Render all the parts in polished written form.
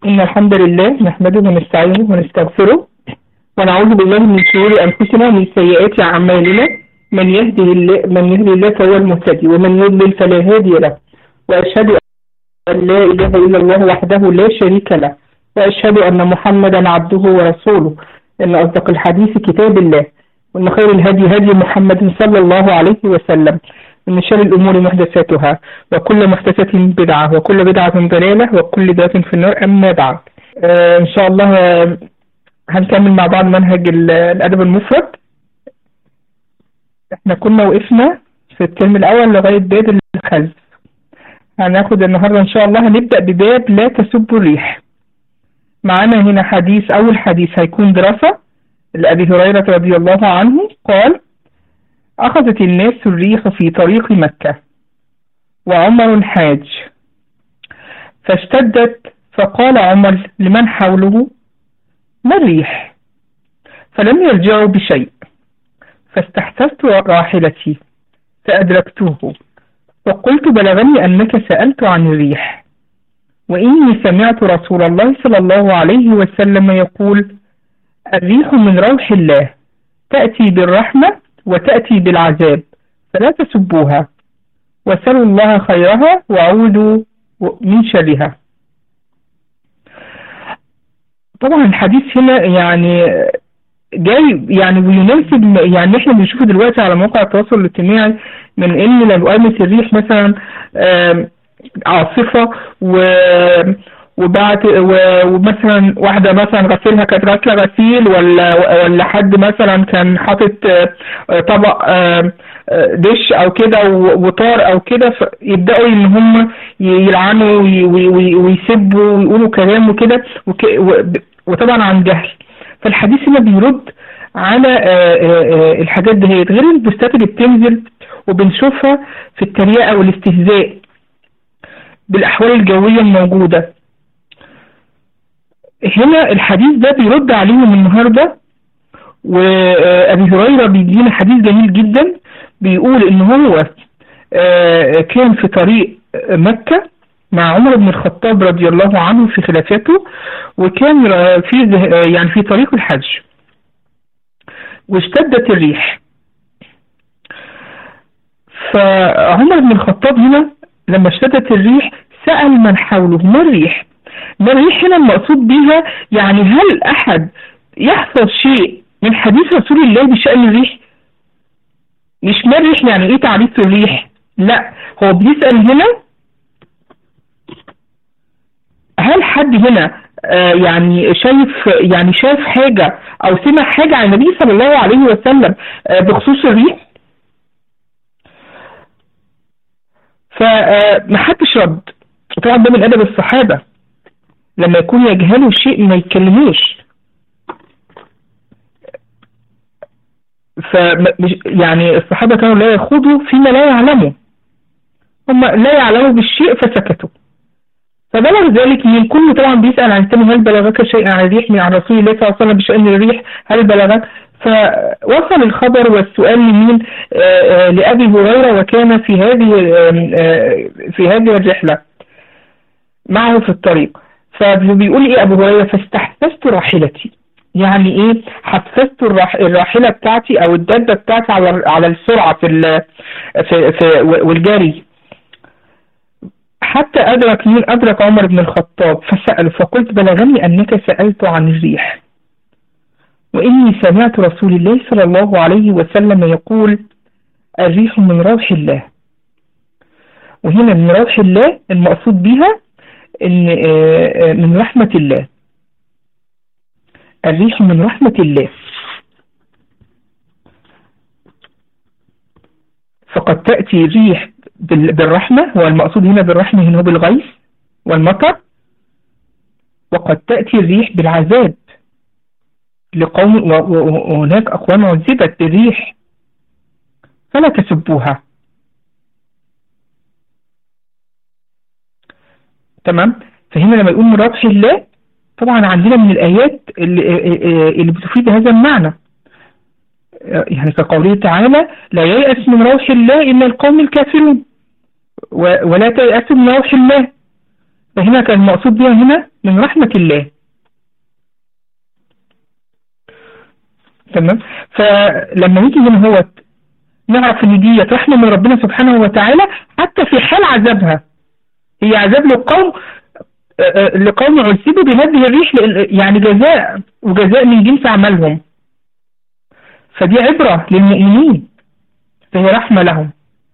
إن الحمد لله نحمده ونستعينه ونستغفره ونعوذ بالله من شرور أنفسنا ومن سيئات أعمالنا. من يهدي الله فهو المهتدي ومن يضلل فلا هادي له. وأشهد أن لا إله إلا الله وحده لا شريك له، وأشهد أن محمدا عبده ورسوله. إن أصدق الحديث كتاب الله، وإن خير الهدي هدي محمد صلى الله عليه وسلم. من شر الأمور محدثاتها، وكل محدثة بدعة، وكل بدعة ضلالة، وكل ضلالة في النار. أما بعد، إن شاء الله هنكمل مع بعض منهج الأدب المفرد. احنا كنا وقفنا في الترم الأول لغاية باب الخلف. هناخد النهاردة إن شاء الله هنبدأ بباب لا تسبوا الريح. معانا هنا حديث، أول حديث هيكون دراسة لأبي هريرة رضي الله عنه قال: أخذت الناس الريح في طريق مكة وعمر حاج، فاشتدت، فقال عمر لمن حوله: ما الريح؟ فلم يرجعوا بشيء، فاستحسست راحلتي فأدركته، فقلت: بلغني أنك سألت عن الريح، وإني سمعت رسول الله صلى الله عليه وسلم يقول: الريح من روح الله، تأتي بالرحمة وتأتي بالعذاب، فلا تسبوها، وسلوا الله خيرها وعودوا من شرها. طبعا الحديث هنا يعني جاي يعني ويناسب يعني احنا بنشوفه دلوقتي على مواقع التواصل الاجتماعي، من ان لو قامت الريح مثلا عاصفة ومثلا واحدة مثلا غسيلها كانت غسلة غسيل، ولا حد مثلا كان حاطط طبق دش او كده وطار او كده، فيبدأوا ان هم يلعنوا ويسبوا ويقولوا كلام وكده، وطبعا عن جهل. فالحديث هنا بيرد على الحاجات دي، غير البوستات اللي بتنزل وبنشوفها في التريقة والاستهزاء بالأحوال الجوية الموجودة. هنا الحديث ده بيرد عليهم النهاردة. وأبي هريرة بيدينا حديث جميل جدا، بيقول إن هو كان في طريق مكة مع عمر بن الخطاب رضي الله عنه في خلافته، وكان في طريق الحج، واشتدت الريح. فعمر بن الخطاب هنا لما اشتدت الريح سأل من حوله: ما الريح؟ ما الريح هنا المقصود بها يعني هل أحد يحفظ شيء من حديث رسول الله بشأن الريح؟ مش ما الريح يعني ايه تعريف الريح، لا، هو بيسأل هنا هل حد هنا يعني شايف حاجة أو سمع حاجة عن النبي صلى الله عليه وسلم بخصوص الريح؟ فمحدش رد. طبعا ده من أدب الصحابة، لما يكون يجهلوا شيء ما يتكلموش. يعني الصحابة كانوا لا يخوضوا فيما لا يعلموا، هم لا يعلموا بالشيء فسكتوا. فبلغ ذلك من كله طبعا بيسأل عن الثاني: هل بلغك شيء عن الريح من عن رسول الله صلى الله عليه وسلم بشأن الريح؟ هل بلغك؟ فوصل الخبر والسؤال لمين؟ لأبي هريرة، وكان في هذه الرحلة معه في الطريق. فبيقول ايه ابو هريرة: فاستحسست راحلتي، يعني ايه حسست الراحلة بتاعتي او الدابة بتاعتي على السرعة والجري، حتى أدرك عمر بن الخطاب فسأل، فقلت: بلغني أنك سألت عن الريح، وإني سمعت رسول الله صلى الله عليه وسلم يقول: الريح من روح الله. وهنا من روح الله المقصود بها إن من رحمة الله، الريح من رحمة الله. فقد تأتي الريح بالرحمة، والمقصود هنا بالرحمة هنا هو بالغيث والمطر، وقد تأتي الريح بالعذاب لقوم، وهناك أقوام عذبت بالريح، فلا تسبوها. تمام. فهنا لما يقول من روح الله، طبعا عندنا من الآيات اللي بتفيد هذا المعنى، يعني كقوله تعالى: لا ييأس من روح الله إلا القوم الكافرون، ولا تيأس من روح الله. فهنا كان المقصود بها هنا من رحمة الله. تمام. فلما نيجي هنا هو نعرف ان دي رحمة من ربنا سبحانه وتعالى حتى في حال عذابها، هي عذاب لقوم عذبوا بهذه الريح، يعني جزاء وجزاء من جنس عملهم، فدي عبرة للمؤمنين، فهي رحمة لهم.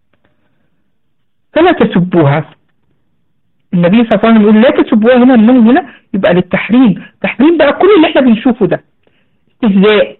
فلا تسبوها. النبي صلى الله عليه وسلم يقول لا تسبوها، هنا النهي هنا يبقى للتحريم، تحريم بقى كل اللي احنا بنشوفه ده، استهزاء،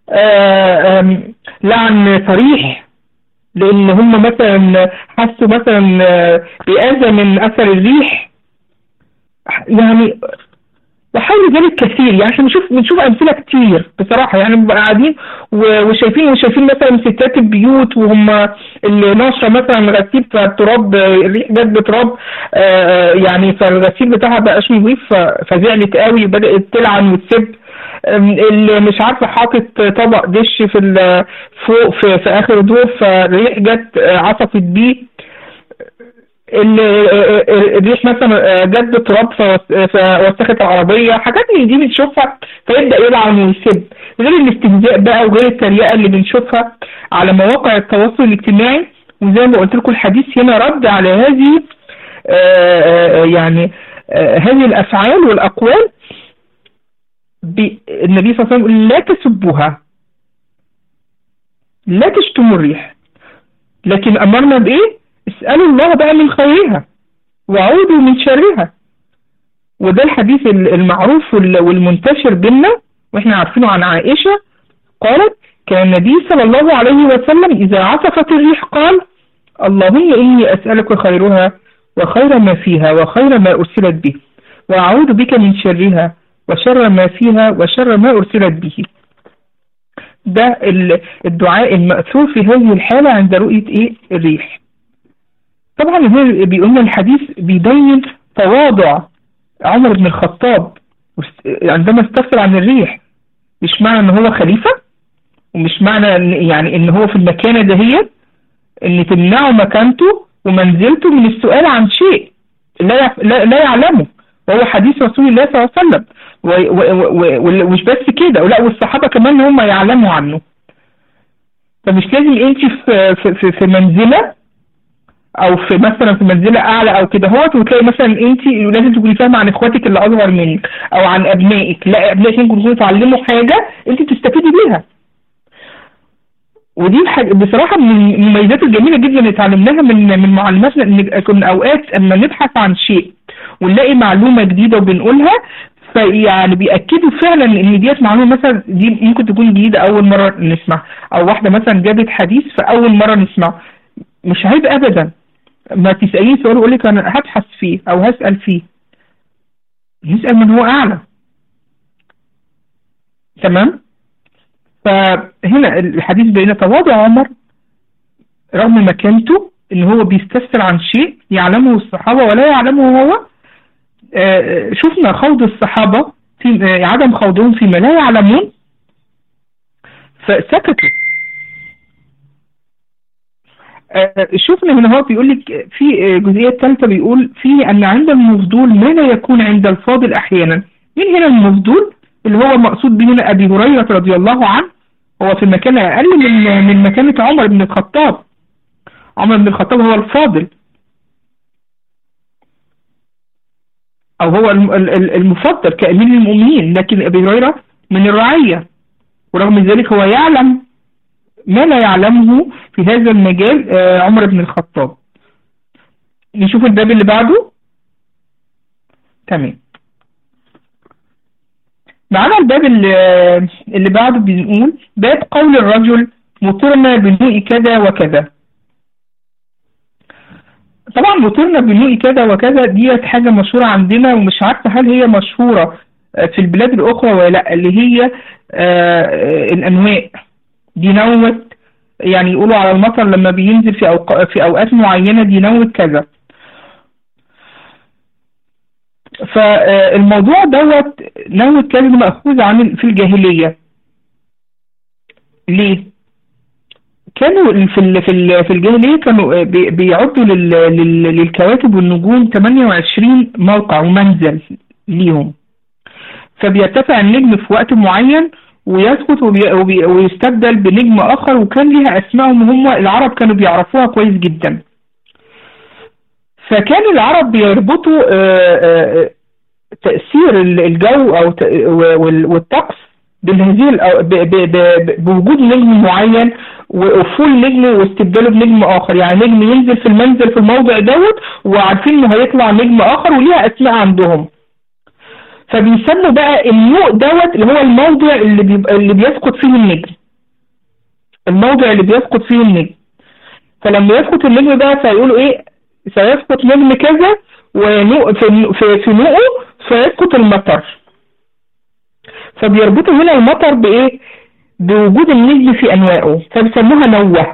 لعن صريح، لان هم مثلا حسوا مثلا بأذى من اثر الريح، يعني وحول ذلك كثير. يعني احنا بنشوف امثله كتير بصراحه، يعني بنبقى قاعدين وشايفين مثلا ستات البيوت وهم اللي ناشره مثلا غسيل فالتراب، الريح جت بتراب، يعني فالغسيل بتاعها بقاش نظيف فزعلت قوي بدات تلعن وتسب. اللي مش عارفه حاطط طبق دش فوق في اخر دور فالريح جت عصفت بيه. الريح مثلا جت بتراب فوسخت العربيه، حاجات من دي بنشوفها فيبدا يلعن ويسب، غير الاستهزاء بقى وغير التريقه اللي بنشوفها على مواقع التواصل الاجتماعي. وزي ما قلت لكم الحديث هنا رد على هذه يعني هذه الافعال والاقوال. النبي صلى الله عليه وسلم لا تسبوها، لا تشتموا الريح، لكن امرنا بايه؟ اسألوا الله بقى من خيرها وعودوا من شرها. وده الحديث المعروف والمنتشر بينا واحنا عارفينه عن عائشة، قالت كان النبي صلى الله عليه وسلم إذا عصفت الريح قال اللهم إني أسألك خيرها وخير ما فيها وخير ما أرسلت به، وأعوذ بك من شرها وشر ما فيها وشر ما أرسلت به. ده الدعاء المأثور في هذه الحالة عند رؤية إيه؟ الريح. طبعا هو بيقولنا الحديث بيبين تواضع عمر بن الخطاب عندما استفسر عن الريح. مش معنى ان هو خليفة، ومش معنى يعني ان هو في المكانة دهيت ان تمنعه مكانته ومنزلته من السؤال عن شيء لا يعلمه، وهو حديث رسول الله صلى الله عليه وسلم. ومش بس كده، ولا والصحابة كمان هم يعلموا عنه. فمش لازم انت في منزلة او في مثلا في منزله اعلى او كده هوت وتلاقي مثلا انت لازم تكوني فاهمه عن اخواتك اللي اصغر منك او عن ابنائك. لا، ابنائك ممكن يكونوا يتعلموا حاجه انت تستفيدي بيها. ودي بصراحه من المميزات الجميله جدا اللي اتعلمناها من معلماتنا، ان كنا اوقات اما نبحث عن شيء ونلاقي معلومه جديده وبنقولها، فيعني بيأكدوا فعلا ان ديت معلومه مثلا دي ممكن تكون جديده اول مره نسمع، او واحده مثلا جابت حديث فاول مره نسمعه. مش عيب ابدا ما تسألين سؤال ويقول لك انا هبحث فيه او هسأل فيه، نسأل من هو اعلى. تمام. فهنا الحديث بين تواضع عمر رغم مكانته ان هو بيستفسر عن شيء يعلمه الصحابة ولا يعلمه هو. شفنا خوض الصحابة في عدم خوضهم فيما لا يعلمون فسكتوا. شفنا هنا هو بيقول لك في الجزئيه الثالثه بيقول فيه ان عند المفضول ما لا يكون عند الفاضل احيانا. مين هنا المفضول؟ اللي هو مقصود به هنا ابي هريره رضي الله عنه، هو في مكان اقل من مكانه عمر بن الخطاب. عمر بن الخطاب هو الفاضل او هو المفضل كامير المؤمنين، لكن ابي هريره من الرعيه، ورغم ذلك هو يعلم ما لا يعلمه في هذا المجال عمر بن الخطاب. نشوف الباب اللي بعده. تمام. معنا الباب اللي بعده بنقول باب قول الرجل مطرنا بنوء كذا وكذا. طبعا مطرنا بنوء كذا وكذا ديت حاجة مشهورة عندنا، ومش عارفة هل هي مشهورة في البلاد الأخرى ولا لا. اللي هي الأنواء دي نوت، يعني يقولوا على المطر لما بينزل في أوقات معينة دي نوت كذا. فالموضوع دوت نوت كذا مأخوذ عن في الجاهلية. ليه؟ كانوا في الجاهلية كانوا بيعدوا للكواكب والنجوم 28 موقع ومنزل ليهم. فبيرتفع النجم في وقت معين ويسقط ويستبدل بنجم آخر، وكان ليها أسمائهم، هم العرب كانوا بيعرفوها كويس جدا. فكان العرب بيربطوا تأثير الجو أو والطقس بوجود نجم معين وأفول نجم واستبداله بنجم آخر. يعني نجم ينزل في المنزل في الموضع دوت وعارفين إنه هيطلع نجم آخر وليها أسماء عندهم. فبيسموا بقى النوء دوت اللي هو الموضع اللي بيسقط فيه النجم، الموضع اللي بيسقط فيه النجم. فلما يسقط النجم بقى فيقولوا ايه، سيسقط نجم كذا ونوء في نوءه سيسقط المطر. فبيربطوا هنا المطر بايه، بوجود النجم في انواعه، فبيسموها نوة.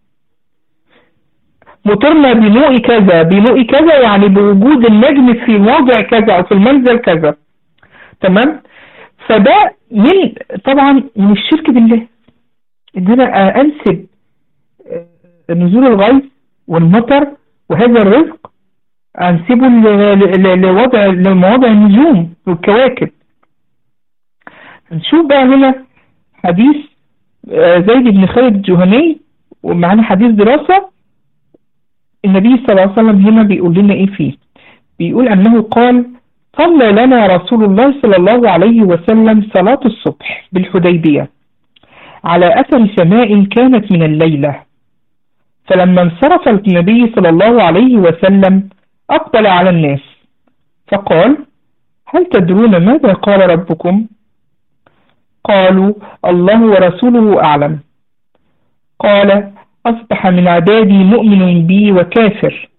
مطرنا بنوء كذا، بنوء كذا يعني بوجود النجم في موضع كذا او في المنزل كذا. تمام. فده طبعا من الشرك بالله ان انا انسب نزول الغيث والمطر وهذا الرزق انسبه لمواضع النجوم والكواكب. نشوف بقى هنا حديث زيد بن خالد الجهني، ومعنا حديث دراسة. النبي صلى الله عليه وسلم هنا بيقول لنا ايه فيه، بيقول انه قال: صلى لنا رسول الله صلى الله عليه وسلم صلاة الصبح بالحديبية على أثر سماء كانت من الليلة، فلما انصرف النبي صلى الله عليه وسلم أقبل على الناس فقال: هل تدرون ماذا قال ربكم؟ قالوا: الله ورسوله أعلم. قال: أصبح من عبادي مؤمن بي وكافر،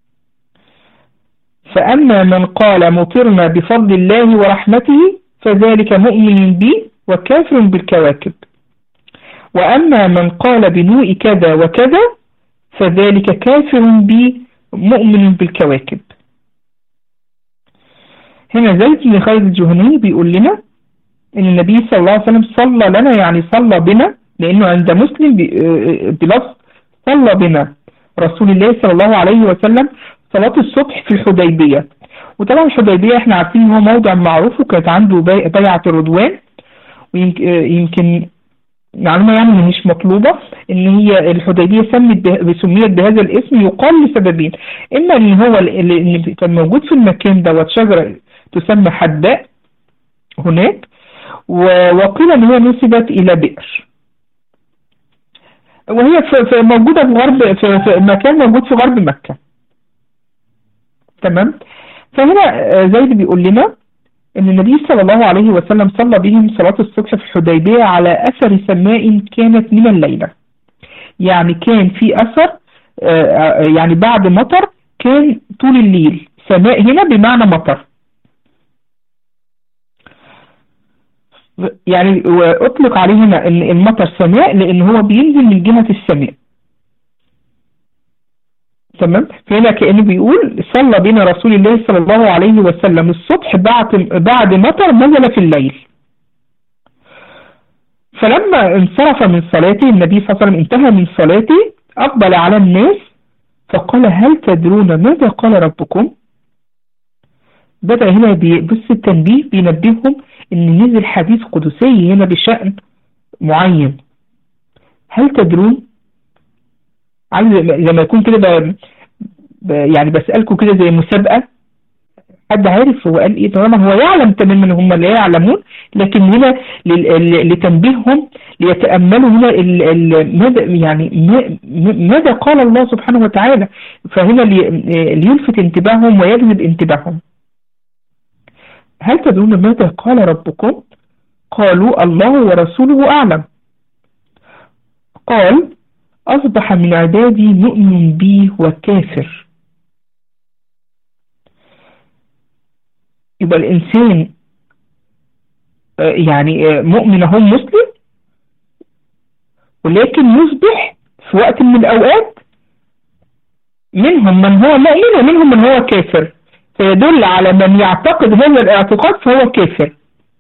فأما من قال مطرنا بفضل الله ورحمته فذلك مؤمن بي وكافر بالكواكب، وأما من قال بنوء كذا وكذا فذلك كافر بي مؤمن بالكواكب. هنا زيد بن خالد الجهني بيقول لنا إن النبي صلى الله عليه وسلم صلى لنا، يعني صلى بنا، لأنه عند مسلم بلفظ صلى بنا رسول الله صلى الله عليه وسلم صلاة الصبح في الحديبية. وطبعا الحديبية احنا عارفين ان هو موضع معروف، وكانت عنده بيعة الرضوان. ويمكن معلومة يعني مش مطلوبة ان هي الحديبية سميت بهذا الاسم يقال لسببين: اما ان هو اللي كان موجود في المكان دوت شجرة تسمى حداء هناك، وقيل ان هي نسبت الى بئر، وهي موجودة في غرب، في مكان موجود في غرب مكة. تمام. فهنا زيد بيقول لنا ان النبي صلى الله عليه وسلم صلى بهم صلاة الصبح في الحديبية على اثر سماء كانت من الليلة، يعني كان في اثر، يعني بعد مطر كان طول الليل. سماء هنا بمعنى مطر، يعني اطلق عليه هنا ان المطر سماء لان هو بينزل من جهة السماء. تمام. فهنا كأنه بيقول صلى بنا رسول الله صلى الله عليه وسلم الصبح بعد مطر نزل في الليل. فلما انصرف من صلاته النبي صلى الله عليه وسلم، انتهى من صلاته، أقبل على الناس فقال: هل تدرون ماذا قال ربكم؟ بدأ هنا بس التنبيه، بينبههم ان نزل حديث قدسي هنا بشأن معين. هل تدرون؟ لما يكون كده يعني بسألكم كده زي مسابقة، حد عارف هو قال ايه؟ طبعا هو يعلم تماما هم لا يعلمون، لكن هنا لتنبيههم ليتأملوا هنا ماذا يعني ماذا قال الله سبحانه وتعالى، فهنا ليلفت انتباههم ويجذب انتباههم. هل تدرون ماذا قال ربكم؟ قالوا: الله ورسوله أعلم. قال: أصبح من عبادي مؤمن بي وكافر. يبقى الإنسان يعني مؤمن هو مسلم، ولكن يصبح في وقت من الأوقات منهم من هو مؤمن ومنهم من هو كافر، فيدل على من يعتقد هذا الاعتقاد فهو كافر.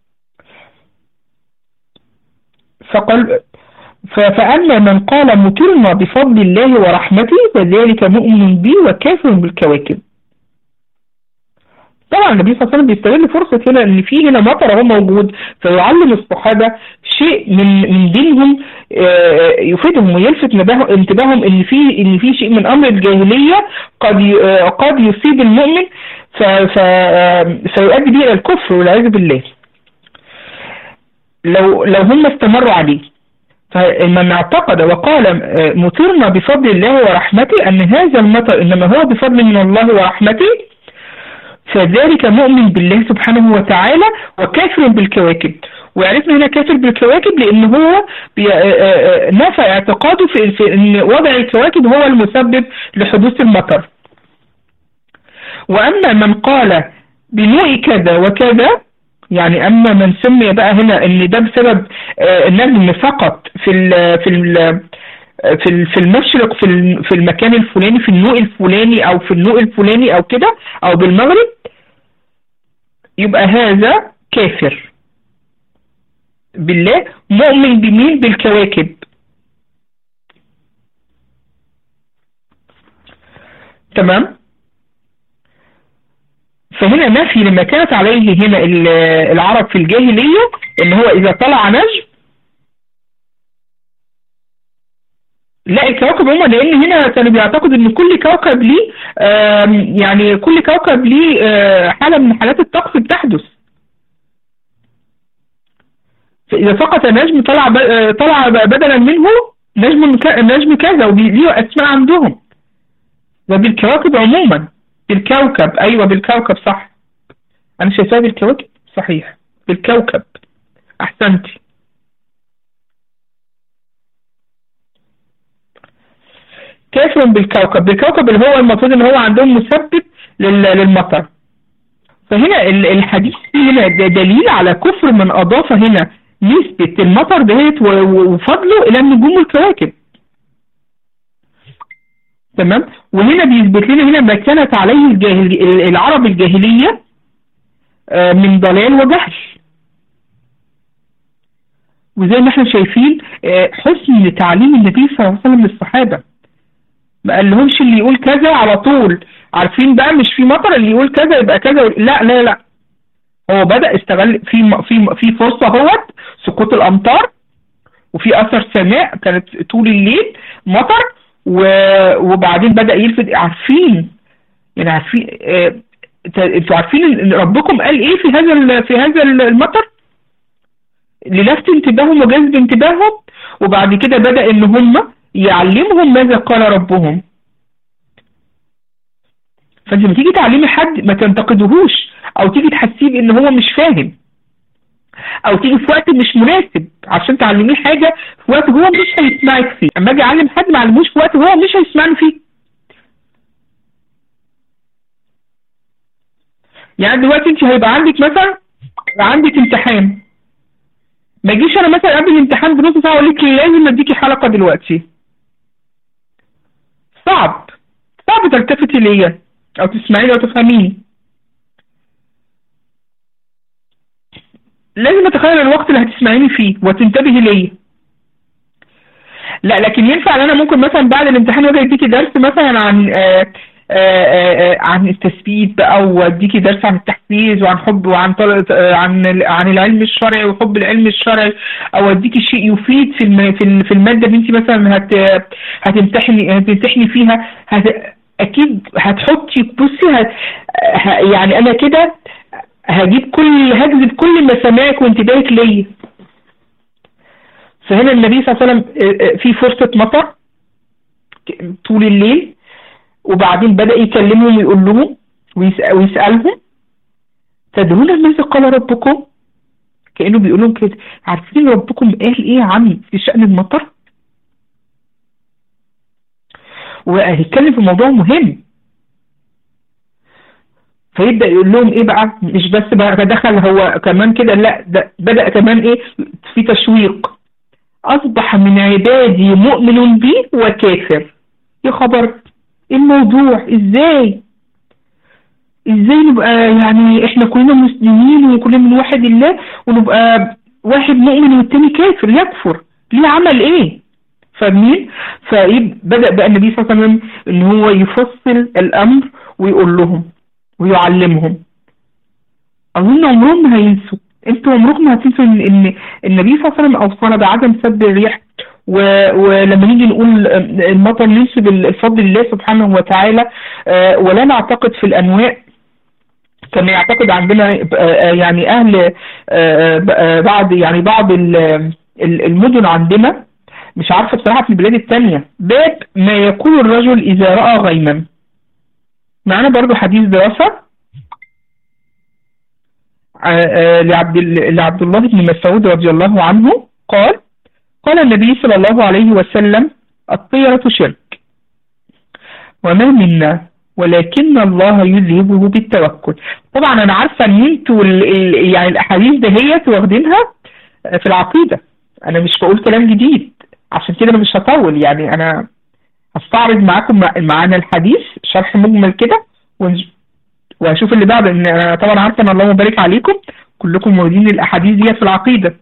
فقال: فأما من قال مطرنا بفضل الله ورحمته فذلك مؤمن بي وكافر بالكواكب. طبعا النبي صلى الله عليه وسلم بيستغل فرصة هنا ان في هنا مطر هو موجود، فيعلم الصحابة شيء من دينهم يفيدهم ويلفت انتباههم ان في شيء من امر الجاهلية قد يصيب المؤمن فيؤدي به الى الكفر والعياذ بالله لو هم استمروا عليه. فمن اعتقد وقال مطرنا بفضل الله ورحمته ان هذا المطر انما هو بفضل من الله ورحمته، فذلك مؤمن بالله سبحانه وتعالى وكافر بالكواكب. وعرفنا هنا كافر بالكواكب لان هو نفى اعتقاده في ان وضع الكواكب هو المسبب لحدوث المطر. واما من قال بنوع كذا وكذا، يعني اما من سمي بقى هنا ان ده بسبب النجم فقط في المشرق في المكان الفلاني في النوع الفلاني او في النوع الفلاني او كده او بالمغرب، يبقى هذا كافر بالله مؤمن بمين؟ بالكواكب. تمام. فهنا نفي لما كانت عليه هنا العرب في الجاهلية ان هو اذا طلع نجم، لا الكواكب عموما، لان هنا كانوا بيعتقد ان كل كوكب ليه يعني كل كوكب ليه حالة من حالات الطقس بتحدث. فاذا سقط نجم طلع بدلا منه نجم كذا وليه اسماء عندهم. وبالكواكب عموما، بالكوكب، ايوه بالكوكب صح، انا شايفاها بالكواكب صحيح، بالكوكب احسنتي. كافر بالكوكب اللي هو المفروض ان هو عندهم مسبب للمطر. فهنا الحديث هنا دليل على كفر من اضاف هنا نسبة المطر دهيت وفضله الى النجوم والكواكب. تمام. وهنا بيثبت لنا هنا ما كانت عليه العرب الجاهلية من ضلال وجهل. وزي ما احنا شايفين حسن تعليم النبي صلى الله عليه وسلم للصحابة، ما قال لهمش اللي يقول كذا على طول عارفين بقى مش في مطر اللي يقول كذا يبقى كذا، لا لا لا، هو بدأ استغل في فرصة اهوت سقوط الامطار، وفي اثر سماء كانت طول الليل مطر، وبعدين بدأ يلفت. عارفين يعني عارفين انتوا عارفين ان ربكم قال ايه في هذا المطر للفت انتباههم وجذب انتباههم، وبعد كده بدأ ان هم يعلمهم ماذا قال ربهم. فانت لما تيجي تعلمي حد ما تنتقدهوش او تيجي تحسيه بان هو مش فاهم، او تيجي في وقت مش مناسب عشان تعلميه حاجه في وقت هو مش هيسمعك فيه. اما اجي اعلم حد ما علموش في وقت هو مش هيسمعني فيه. يعني دلوقتي انت هيبقى عندك مثلا عندك امتحان، ما اجيش انا مثلا قبل الامتحان بنص ساعه اقول لك لازم اديكي حلقه دلوقتي. صعب تلتفتي ليا او تسمعيني او تفهميني. لازم اتخيل الوقت اللي هتسمعيني فيه وتنتبهي ليا. لا لكن ينفع ان انا ممكن مثلا بعد الامتحان اجي اديكي درس مثلا عن التثبيت بقى، واديكي درس عن التحفيز وعن حب وعن عن العلم الشرعي وحب العلم الشرعي، او اديكي شيء يفيد في الماده اللي انت مثلا هتمتحني فيها. اكيد هتحطي بصي يعني انا كده هجذب كل مسامعك وانتباهك ليا. فهنا النبي صلى الله عليه وسلم في فرصة مطر طول الليل، وبعدين بدأ يكلمهم ويقول لهم ويسألهم تدرون ماذا قال ربكم؟ كأنه بيقول لهم كده عارفين ربكم قال ايه عن في شأن المطر؟ وهيتكلم في موضوع مهم. فيبدأ يقول لهم ايه بقى، مش بس بقى دخل هو كمان كده، لا ده بدأ كمان ايه في تشويق. اصبح من عبادي مؤمن بي وكافر. يا خبر ايه الموضوع؟ ازاي نبقى يعني احنا كلنا مسلمين وكلنا من واحد الله ونبقى واحد مؤمن والتاني كافر يكفر؟ ليه عمل ايه؟ فاهمين؟ فبدأ بقى النبي صلى الله عليه وسلم ان هو يفصل الامر ويقول لهم ويعلمهم. اظن عمرهم ما هينسوا. انتوا عمركم ما هتنسوا ان النبي صلى الله عليه وسلم اوصانا بعدم سب الريح. ولما نيجي نقول المطر ننسب الفضل لله سبحانه وتعالى، ولا نعتقد في الانواع كما يعتقد عندنا يعني اهل بعض، يعني بعض المدن عندنا، مش عارفه بصراحه في البلاد التانية، باب ما يقول الرجل اذا راى غيما. معانا برضو حديث دراسه لعبد الله بن مسعود رضي الله عنه قال النبي صلى الله عليه وسلم: الطيرة شرك وما منا ولكن الله يذهبه بالتوكل. طبعا انا عارفه ان انتوا يعني الاحاديث دهيت واخدينها في العقيده، انا مش بقول كلام جديد، عشان كده انا مش هطول. يعني انا هستعرض معاكم معانا الحديث شرح مجمل كده، وهشوف اللي بعد، ان انا طبعا عارفه ان اللهم بارك عليكم كلكم موجودين الاحاديث ديت في العقيده.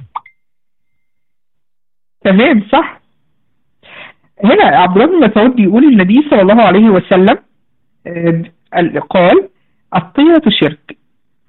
تمام صح. هنا عبد الله بن مسعود بيقول النبي صلى الله عليه وسلم قال: الطيرة شرك.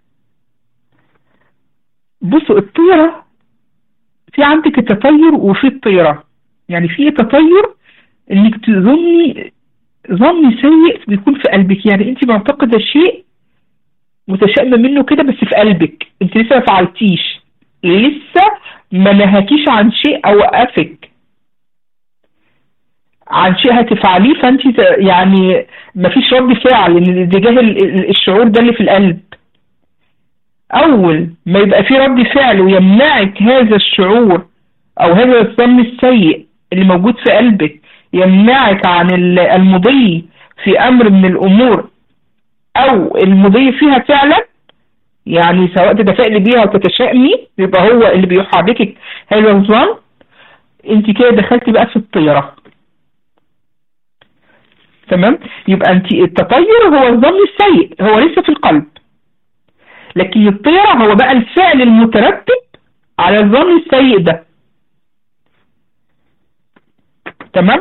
بصوا، الطيرة في عندك التطير وفي الطيرة. يعني في تطير انك تظني ظن سيء بيكون في قلبك، يعني انت معتقدة شيء متشائمة منه كده بس في قلبك، انت لسه ما فعلتيش، لسه ما نهاكيش عن شيء او وقفك عن شيء هتفعليه، فانت يعني ما فيش رد فعل تجاه الشعور ده اللي في القلب. اول ما يبقى في رد فعل ويمنعك هذا الشعور او هذا الظن السيء اللي موجود في قلبك، يمنعك عن المضي في امر من الامور او المضي فيها فعلا، يعني سواء تتفائلي بيها او تتشائمي، يبقى هو اللي بيحركك هذا الظن، انت كده دخلتي بقى في الطيرة. تمام. يبقى انت التطير هو الظن السيء، هو لسه في القلب، لكن الطيرة هو بقى الفعل المترتب على الظن السيء ده. تمام.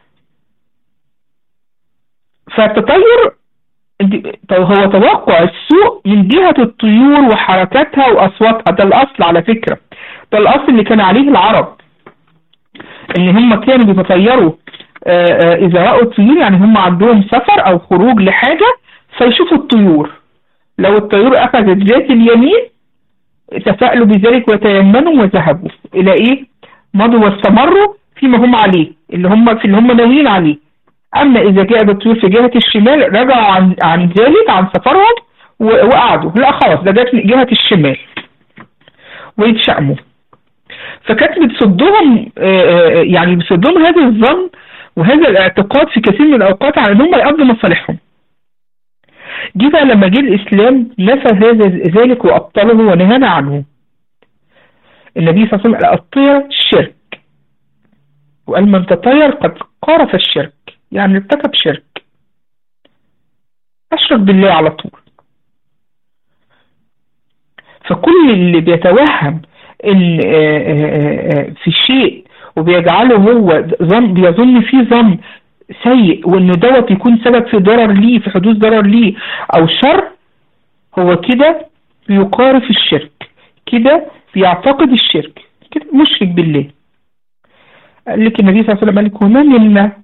فالتطير هو توقع السوء من جهة الطيور وحركاتها وأصواتها، ده الأصل على فكرة، ده الأصل اللي كان عليه العرب، إن هم كانوا بيتطيروا إذا رأوا الطيور، يعني هم عندهم سفر أو خروج لحاجة فيشوفوا الطيور، لو الطيور أخذت ذات اليمين تفائلوا بذلك وتيمنوا وذهبوا إلى إيه؟ مضوا واستمروا فيما هم عليه، اللي هم ناويين عليه. أما إذا جاءت الطيور في جهة الشمال رجعوا عن ذلك، عن سفرهم وقعدوا، لا خلاص ده جات جهة الشمال ويتشأموا. فكانت بتصدهم يعني بتصدهم هذا الظن وهذا الاعتقاد في كثير من الأوقات على أنهم يقضوا مصالحهم. جه بقى لما جه الإسلام نفى ذلك وأبطله ونهانا عنه. النبي صلى الله عليه وسلم الطير شرك، وقال من تطير قد قارف الشرك، يعني ارتكب شرك، أشرك بالله على طول. فكل اللي بيتوهم ان في شيء وبيجعله هو بيظن فيه ظن سيء، وانه دوت يكون سبب في ضرر ليه، في حدوث ضرر ليه او شر، هو كده بيقارف الشرك، كده بيعتقد الشرك، كده مشرك بالله. قال لك النبي صلى الله عليه وسلم قال لك ومن منا،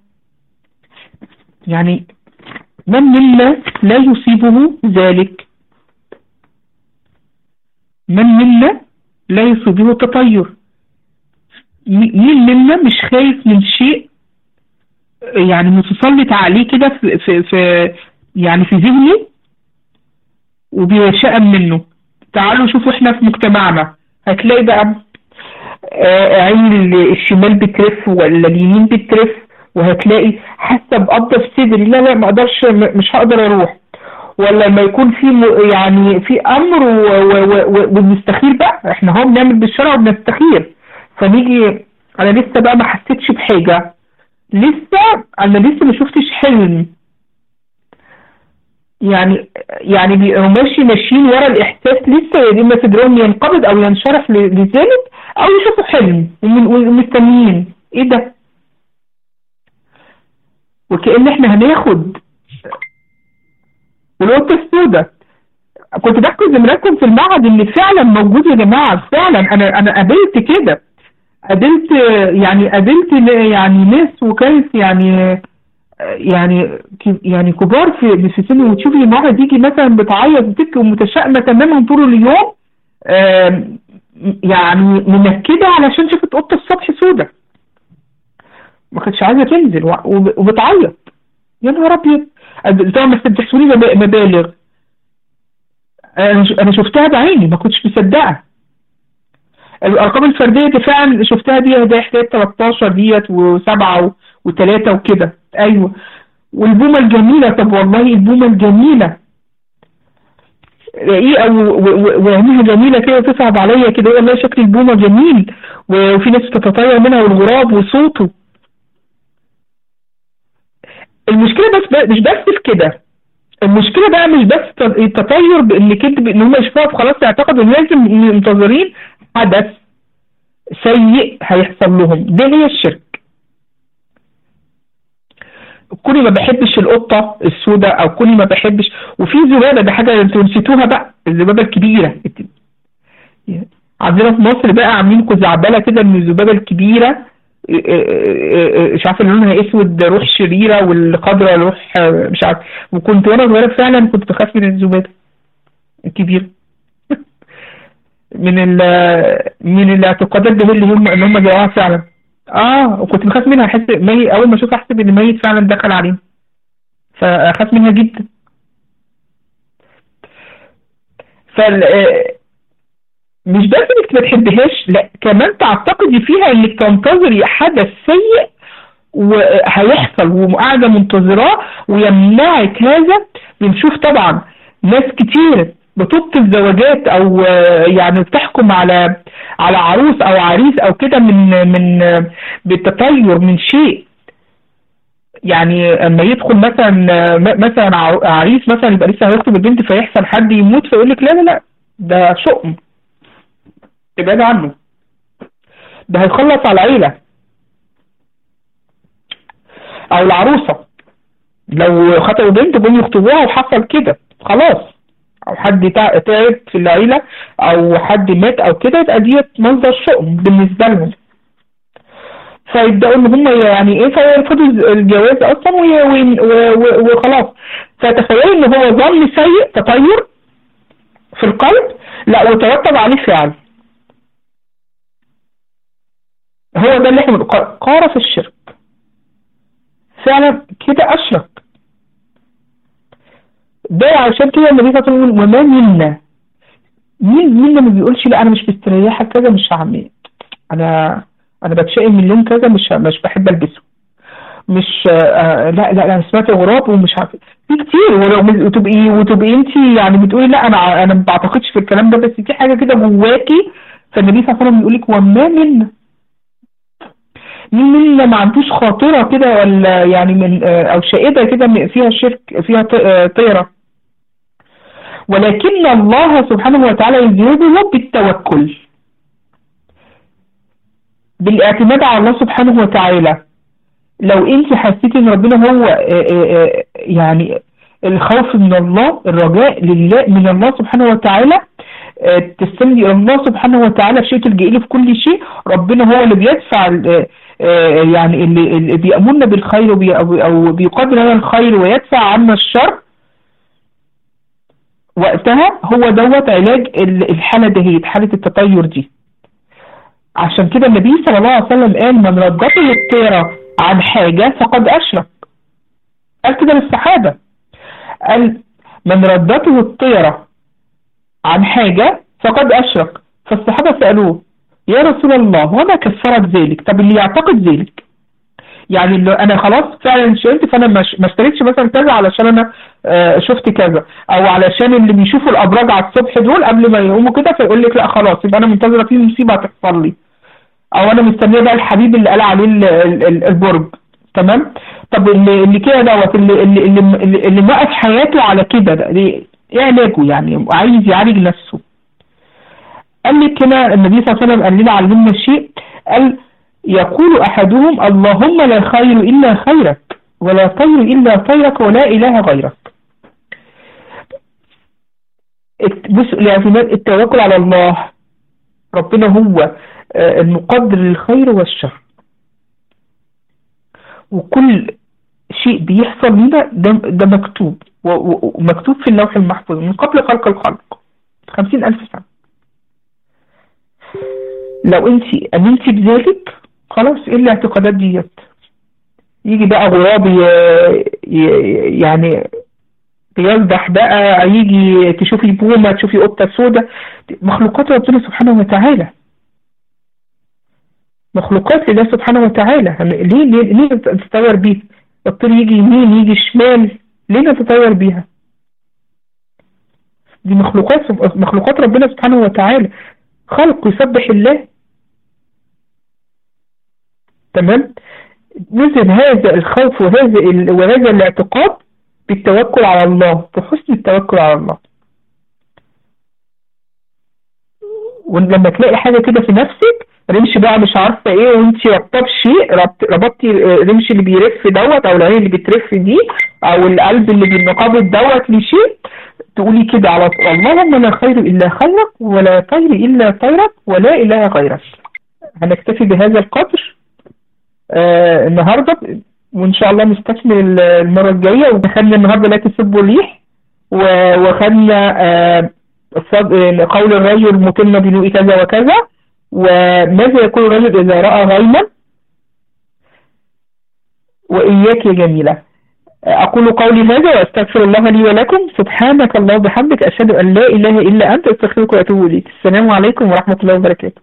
يعني من منا لا يصيبه ذلك، من منا لا يصيبه التطير، مين منا مش خايف من شيء يعني متسلط عليه كده في يعني في ذهنه وبيشأم منه. تعالوا شوفوا احنا في مجتمعنا هتلاقي بقى عين الشمال بترف ولا اليمين بترف، وهتلاقي حاسه بقبضه في صدري، لا ما اقدرش، مش هقدر اروح. ولا لما يكون في يعني في امر وبنستخير بقى، احنا هو بنعمل بالشرع وبنستخير، فنيجي انا لسه بقى ما حسيتش بحاجه، انا لسه ما شفتش حلم، يعني بيبقوا ماشيين ورا الاحساس لسه، يا اما صدرهم ينقبض او ينشرح لذلك، او يشوفوا حلم ومستنيين ايه ده، وكأن احنا هناخد والقطة السوداء كنت بحكي زميلاتكم في المعهد ان فعلا موجود يا جماعه، فعلا انا قابلت كده، قابلت يعني ناس وكانت يعني كبار في سن، وتشوفي المرأة تيجي مثلا بتعيط وتبكي ومتشائمة تماما طول اليوم، يعني منكدة علشان شافت قطة الصبح سودة ما كانتش عايزة تنزل وبتعيط. يا نهار ابيض، طبعا ما بتحسبولي مبالغ، انا شفتها بعيني ما كنتش مصدقة. الارقام الفردية دي فعلا شفتها، دي حكاية 13 ديت و7 و3 وكده. ايوه، والبومة الجميلة، طب والله البومة الجميلة رقيقة وعينيها جميلة كده وتصعب عليا كده، والله شكل البومة جميل، وفي ناس تتطير منها، والغراب وصوته. المشكلة مش بس في كده، المشكلة بقى مش بس التطير بان كده ان هم يشوفوها خلاص يعتقدوا ان لازم منتظرين حدث سيء هيحصل لهم. ده هي الشرك. كوني ما بحبش القطة السوداء، او كوني ما بحبش، وفي ذبابة، ده حاجة انتوا نسيتوها بقى، الذبابة الكبيرة عندنا في مصر بقى عاملين خزعبلة كده من الذبابة الكبيرة، مش عارفة لونها اسود روح شريرة، والخضراء روح مش عارف. وكنت وانا صغيرة فعلا كنت بخاف من الذبابة الكبيرة من الاعتقادات ده اللي هم جواها فعلا. وكنت بخاف منها، احس ميت اول ما اشوفها احسب ان ميت فعلا دخل علينا، فاخاف منها جدا. مش بس انك ما تحبهاش، لا كمان تعتقدي فيها انك تنتظري حدث سيء وهيحصل وقاعده منتظراه ويمنعك هذا. بنشوف طبعا ناس كتير بتبطل زواجات، او يعني بتحكم على عروس او عريس او كده من بالتطير من شيء. يعني اما يدخل مثلا عريس مثلا يبقى لسه هيخطب البنت، فيحصل حد يموت فيقول لك لا لا لا ده شؤم، ابعد عنه، ده هيخلص على العيلة. او العروسة لو خطبوا بنت جم يخطبوها وحصل كده خلاص، او حد تعب في العيلة او حد مات او كده، يبقى ديت مصدر شؤم بالنسبة لهم، فيبدأوا ان هم يعني ايه فيرفضوا الجواز اصلا وخلاص. فتخيلوا ان هو ظن سيء، تطير في القلب، لا وترتب عليه فعل. هو ده اللي احنا بنقول قارف الشرك، فعلا كده اشرك. ده عشان كده النبي صلى الله عليه وسلم وما منا ما بيقولش لا انا مش مستريحه كذا مش هعمل، انا بتشائم من لون كذا مش بحب البسه، مش لا انا سمعت غراب ومش عارف في كتير. وتبقي انت يعني بتقولي لا انا ما بعتقدش في الكلام ده، بس في حاجه كده جواكي. فالنبي صلى الله عليه وسلم بيقول لك وما منا مين ما عندوش خاطرة كده، ولا يعني من او شائبة كده فيها شرك فيها طيرة، ولكن الله سبحانه وتعالى يذهبه بالتوكل، بالاعتماد على الله سبحانه وتعالى. لو انت حسيتي ان ربنا هو يعني الخوف من الله، الرجاء لله من الله سبحانه وتعالى، تستندي الى الله سبحانه وتعالى في شيء، تلجئي له في كل شيء. ربنا هو اللي بيدفع يعني اللي بيأمرنا بالخير او بيقدر لنا الخير ويدفع عنا الشر. وقتها هو دوت علاج الحالة دهيت، حالة التطير دي. عشان كده النبي صلى الله عليه وسلم قال من ردته الطيرة عن حاجة فقد أشرك. قال كده للصحابة، قال من ردته الطيرة عن حاجة فقد أشرك. فالصحابة سألوه يا رسول الله وما كفرت ذلك؟ طب اللي يعتقد ذلك، يعني اللي انا خلاص فعلا شلت، فانا ما اشتريتش مثلا كذا علشان انا شفت كذا، او علشان اللي بيشوفوا الابراج على الصبح دول قبل ما يقوموا كده فيقول لك لا خلاص يبقى انا منتظره في مصيبه هتحصل لي، او انا مستنيه بقى الحبيب اللي قال عليه البرج. تمام. طب اللي كده دوت اللي وقف حياته على كده، ده ايه علاجه؟ يعني عايز يعالج نفسه. قال لك هنا النبي صلى الله عليه وسلم قال لنا علمنا شيء، قال يقول أحدهم اللهم لا خير إلا خيرك ولا طير إلا طيرك ولا إله غيرك. بص الاعتماد، التوكل على الله. ربنا هو المقدر للخير والشر، وكل شيء بيحصل لنا ده مكتوب، ومكتوب في اللوح المحفوظ من قبل خلق الخلق 50,000 سنة. لو انت امنتي بذلك خلاص، ايه الاعتقادات ديت؟ يجي بقى غراب يعني يذبح بقى، يجي تشوفي بومة، تشوفي قطة سوداء، مخلوقات ربنا سبحانه وتعالى، مخلوقات لله سبحانه وتعالى. ليه نتطور بيها؟ الطير يجي يمين يجي شمال، ليه نتطور بيها؟ دي مخلوقات ربنا سبحانه وتعالى، خلق يسبح الله. تمام. نزل هذا الخوف وهذا الاعتقاد بالتوكل على الله، بحسن التوكل على الله. ولما تلاقي حاجة كده في نفسك، رمش بقى مش عارفة ايه، وانت ربطتي رمش اللي بيرف دوت، او العين اللي بترف دي، او القلب اللي بينقبض دوت لشيء، تقولي كده على طول: اللهم لا خير الا خيرك، ولا طير الا طيرك، ولا اله غيرك. هنكتفي بهذا القدر النهارده، وان شاء الله نستكمل المرة الجاية. وخدنا النهارده لا تسبوا الريح، وخدنا قول الرجل مطلنا بنوء كذا وكذا، وماذا يقول الرجل إذا رأى غيما. وإياك يا جميلة. أقول قولي هذا وأستغفر الله لي ولكم. سبحانك اللهم وبحمدك، أشهد أن لا إله إلا أنت، أستغفرك وأتوب إليك. السلام عليكم ورحمة الله وبركاته.